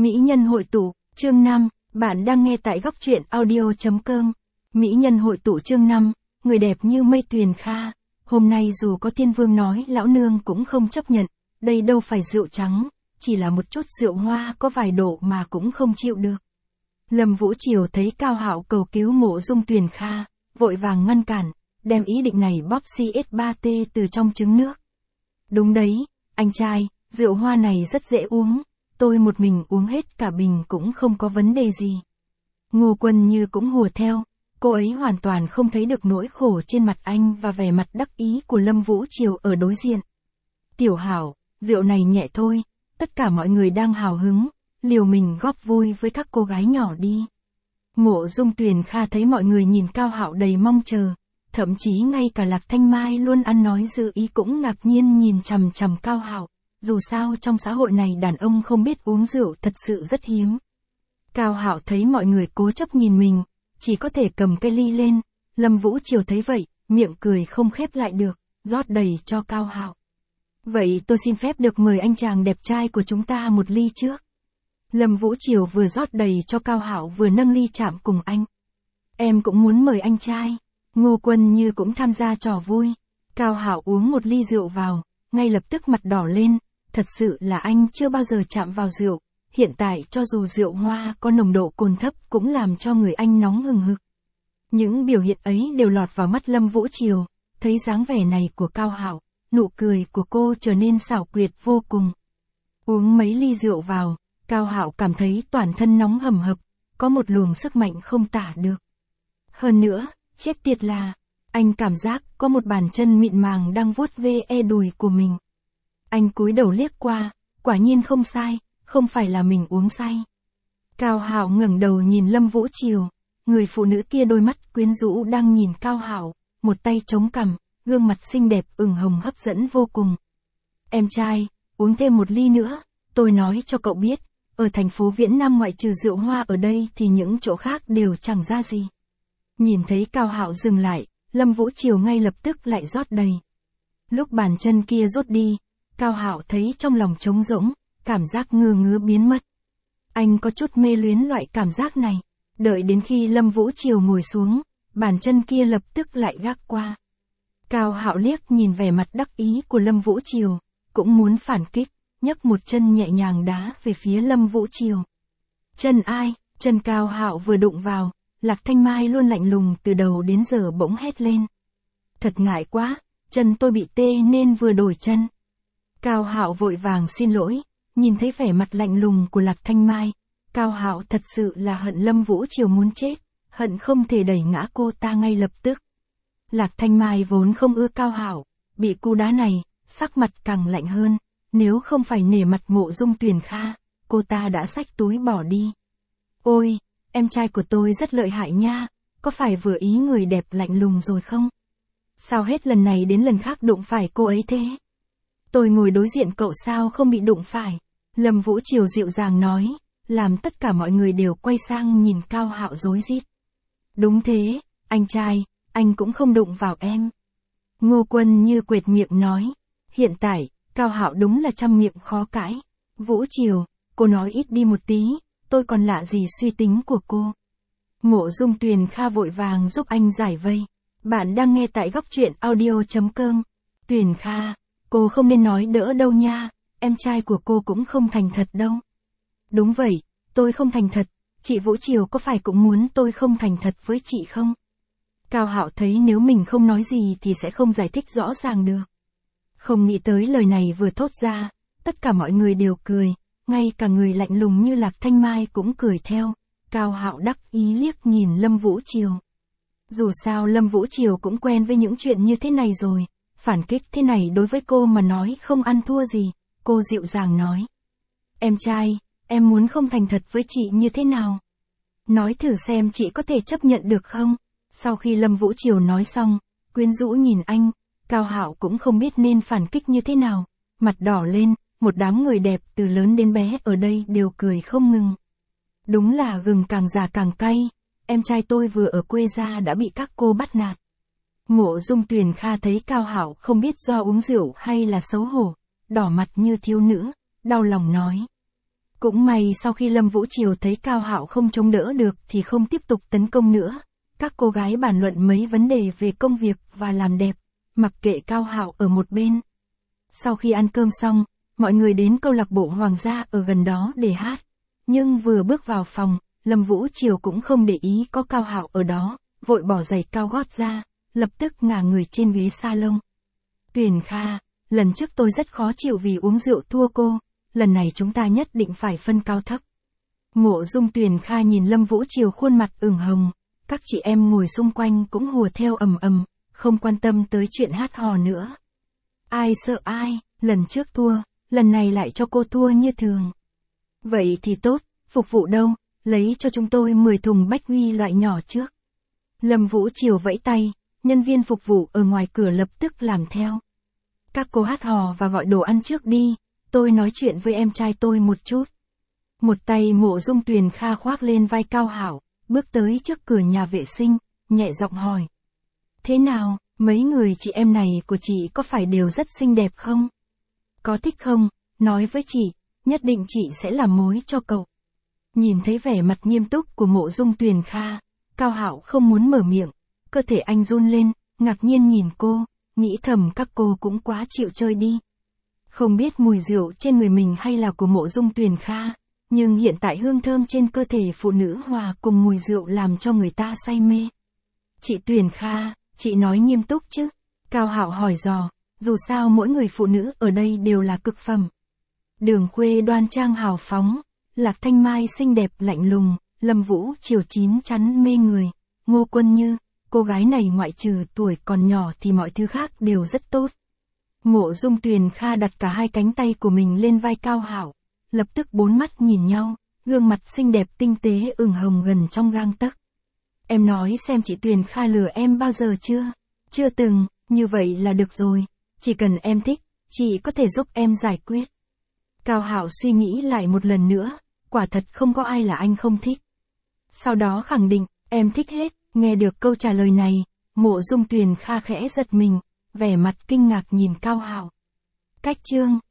Mỹ nhân hội tụ, chương 5, bạn đang nghe tại góc truyện audio.com. Mỹ nhân hội tụ chương 5, người đẹp như mây Tuyền Kha. Hôm nay dù có thiên vương nói lão nương cũng không chấp nhận, đây đâu phải rượu trắng, chỉ là một chút rượu hoa có vài độ mà cũng không chịu được. Lâm Vũ Triều thấy Cao Hạo cầu cứu Mộ Dung Tuyền Kha, vội vàng ngăn cản, đem ý định này bóp CS3T từ trong trứng nước. Đúng đấy, anh trai, rượu hoa này rất dễ uống, tôi một mình uống hết cả bình cũng không có vấn đề gì. Ngô Quân Như cũng hùa theo, cô ấy hoàn toàn không thấy được nỗi khổ trên mặt anh và vẻ mặt đắc ý của Lâm Vũ Triều ở đối diện. Tiểu Hảo, rượu này nhẹ thôi, tất cả mọi người đang hào hứng, liều mình góp vui với các cô gái nhỏ đi. Mộ Dung Tuyền Kha thấy mọi người nhìn Cao Hạo đầy mong chờ, thậm chí ngay cả Lạc Thanh Mai luôn ăn nói dự ý cũng ngạc nhiên nhìn chằm chằm Cao Hạo, dù sao trong xã hội này đàn ông không biết uống rượu thật sự rất hiếm. Cao Hạo thấy mọi người cố chấp nhìn mình, chỉ có thể cầm cái ly lên, Lâm Vũ Triều thấy vậy, miệng cười không khép lại được, rót đầy cho Cao Hạo. Vậy tôi xin phép được mời anh chàng đẹp trai của chúng ta một ly trước. Lâm Vũ Triều vừa rót đầy cho Cao Hạo vừa nâng ly chạm cùng anh. Em cũng muốn mời anh trai. Ngô Quân Như cũng tham gia trò vui. Cao Hạo uống một ly rượu vào, ngay lập tức mặt đỏ lên, thật sự là anh chưa bao giờ chạm vào rượu, hiện tại cho dù rượu hoa có nồng độ cồn thấp cũng làm cho người anh nóng hừng hực. Những biểu hiện ấy đều lọt vào mắt Lâm Vũ Triều, thấy dáng vẻ này của Cao Hạo, nụ cười của cô trở nên xảo quyệt vô cùng. Uống mấy ly rượu vào, Cao Hạo cảm thấy toàn thân nóng hầm hập, có một luồng sức mạnh không tả được. Hơn nữa, chết tiệt là, anh cảm giác có một bàn chân mịn màng đang vuốt ve đùi của mình. Anh cúi đầu liếc qua, quả nhiên không sai, không phải là mình uống say. Cao Hạo ngẩng đầu nhìn Lâm Vũ Triều, người phụ nữ kia đôi mắt quyến rũ đang nhìn Cao Hạo, một tay chống cằm, gương mặt xinh đẹp ửng hồng hấp dẫn vô cùng. Em trai, uống thêm một ly nữa, tôi nói cho cậu biết, ở thành phố Viễn Nam ngoại trừ rượu hoa ở đây thì những chỗ khác đều chẳng ra gì. Nhìn thấy Cao Hạo dừng lại, Lâm Vũ Triều ngay lập tức lại rót đầy. Lúc bàn chân kia rút đi, Cao Hạo thấy trong lòng trống rỗng, cảm giác ngứa ngứa biến mất. Anh có chút mê luyến loại cảm giác này, đợi đến khi Lâm Vũ Triều ngồi xuống, bàn chân kia lập tức lại gác qua. Cao Hạo liếc nhìn vẻ mặt đắc ý của Lâm Vũ Triều, cũng muốn phản kích, nhấc một chân nhẹ nhàng đá về phía Lâm Vũ Triều. Chân ai? Chân Cao Hạo vừa đụng vào, Lạc Thanh Mai luôn lạnh lùng từ đầu đến giờ bỗng hét lên. Thật ngại quá, chân tôi bị tê nên vừa đổi chân. Cao Hạo vội vàng xin lỗi, nhìn thấy vẻ mặt lạnh lùng của Lạc Thanh Mai, Cao Hạo thật sự là hận Lâm Vũ Triều muốn chết, hận không thể đẩy ngã cô ta ngay lập tức. Lạc Thanh Mai vốn không ưa Cao Hạo, bị cú đá này, sắc mặt càng lạnh hơn, nếu không phải nể mặt Mộ Dung Tuyền Kha, cô ta đã xách túi bỏ đi. Ôi, em trai của tôi rất lợi hại nha, có phải vừa ý người đẹp lạnh lùng rồi không? Sao hết lần này đến lần khác đụng phải cô ấy thế? Tôi ngồi đối diện cậu sao không bị đụng phải? Lâm Vũ Triều dịu dàng nói, làm tất cả mọi người đều quay sang nhìn Cao Hạo rối rít. Đúng thế, anh trai, anh cũng không đụng vào em. Ngô Quân Như quệt miệng nói, hiện tại, Cao Hạo đúng là trăm miệng khó cãi. Vũ Triều, cô nói ít đi một tí, tôi còn lạ gì suy tính của cô. Mộ Dung Tuyền Kha vội vàng giúp anh giải vây. Bạn đang nghe tại góc truyện audio.com. Tuyền Kha, cô không nên nói đỡ đâu nha, em trai của cô cũng không thành thật đâu. Đúng vậy, tôi không thành thật, chị Vũ Triều có phải cũng muốn tôi không thành thật với chị không? Cao Hạo thấy nếu mình không nói gì thì sẽ không giải thích rõ ràng được. Không nghĩ tới lời này vừa thốt ra, tất cả mọi người đều cười, ngay cả người lạnh lùng như Lạc Thanh Mai cũng cười theo. Cao Hạo đắc ý liếc nhìn Lâm Vũ Triều. Dù sao Lâm Vũ Triều cũng quen với những chuyện như thế này rồi, phản kích thế này đối với cô mà nói không ăn thua gì, cô dịu dàng nói. Em trai, em muốn không thành thật với chị như thế nào? Nói thử xem chị có thể chấp nhận được không? Sau khi Lâm Vũ Triều nói xong, quyến rũ nhìn anh, Cao Hạo cũng không biết nên phản kích như thế nào, mặt đỏ lên, một đám người đẹp từ lớn đến bé ở đây đều cười không ngừng. Đúng là gừng càng già càng cay, em trai tôi vừa ở quê ra đã bị các cô bắt nạt. Mộ Dung Tuyền Kha thấy Cao Hạo không biết do uống rượu hay là xấu hổ, đỏ mặt như thiếu nữ, đau lòng nói. Cũng may sau khi Lâm Vũ Triều thấy Cao Hạo không chống đỡ được thì không tiếp tục tấn công nữa. Các cô gái bàn luận mấy vấn đề về công việc và làm đẹp, mặc kệ Cao Hạo ở một bên. Sau khi ăn cơm xong, mọi người đến câu lạc bộ Hoàng gia ở gần đó để hát. Nhưng vừa bước vào phòng, Lâm Vũ Triều cũng không để ý có Cao Hạo ở đó, vội bỏ giày cao gót ra, lập tức ngả người trên ghế salon. Tuyền Kha, lần trước tôi rất khó chịu vì uống rượu thua cô, lần này chúng ta nhất định phải phân cao thấp. Mộ Dung Tuyền Kha nhìn Lâm Vũ Triều khuôn mặt ửng hồng, các chị em ngồi xung quanh cũng hùa theo ầm ầm, không quan tâm tới chuyện hát hò nữa. Ai sợ ai, lần trước thua, lần này lại cho cô thua như thường. Vậy thì tốt, phục vụ đâu, lấy cho chúng tôi 10 thùng bách huy loại nhỏ trước. Lâm Vũ Triều vẫy tay, nhân viên phục vụ ở ngoài cửa lập tức làm theo. Các cô hát hò và gọi đồ ăn trước đi, tôi nói chuyện với em trai tôi một chút. Một tay Mộ Dung Tuyền Kha khoác lên vai Cao Hạo, bước tới trước cửa nhà vệ sinh, nhẹ giọng hỏi. Thế nào, mấy người chị em này của chị có phải đều rất xinh đẹp không? Có thích không, nói với chị, nhất định chị sẽ làm mối cho cậu. Nhìn thấy vẻ mặt nghiêm túc của Mộ Dung Tuyền Kha, Cao Hạo không muốn mở miệng, cơ thể anh run lên, ngạc nhiên nhìn cô, nghĩ thầm các cô cũng quá chịu chơi đi. Không biết mùi rượu trên người mình hay là của Mộ Dung Tuyền Kha, nhưng hiện tại hương thơm trên cơ thể phụ nữ hòa cùng mùi rượu làm cho người ta say mê. Chị Tuyền Kha, chị nói nghiêm túc chứ? Cao Hạo hỏi dò, dù sao mỗi người phụ nữ ở đây đều là cực phẩm. Đường Khuê đoan trang hào phóng, Lạc Thanh Mai xinh đẹp lạnh lùng, Lâm Vũ Triều chín chắn mê người, Ngô Quân Như, cô gái này ngoại trừ tuổi còn nhỏ thì mọi thứ khác đều rất tốt. Mộ Dung Tuyền Kha đặt cả hai cánh tay của mình lên vai Cao Hạo, lập tức bốn mắt nhìn nhau, gương mặt xinh đẹp tinh tế ửng hồng gần trong gang tấc. Em nói xem chị Tuyền Kha lừa em bao giờ chưa? Chưa từng, như vậy là được rồi, chỉ cần em thích, chị có thể giúp em giải quyết. Cao Hạo suy nghĩ lại một lần nữa, quả thật không có ai là anh không thích. Sau đó khẳng định, em thích hết, nghe được câu trả lời này, Mộ Dung Tuyền Kha khẽ giật mình, vẻ mặt kinh ngạc nhìn Cao Hạo. Cách chương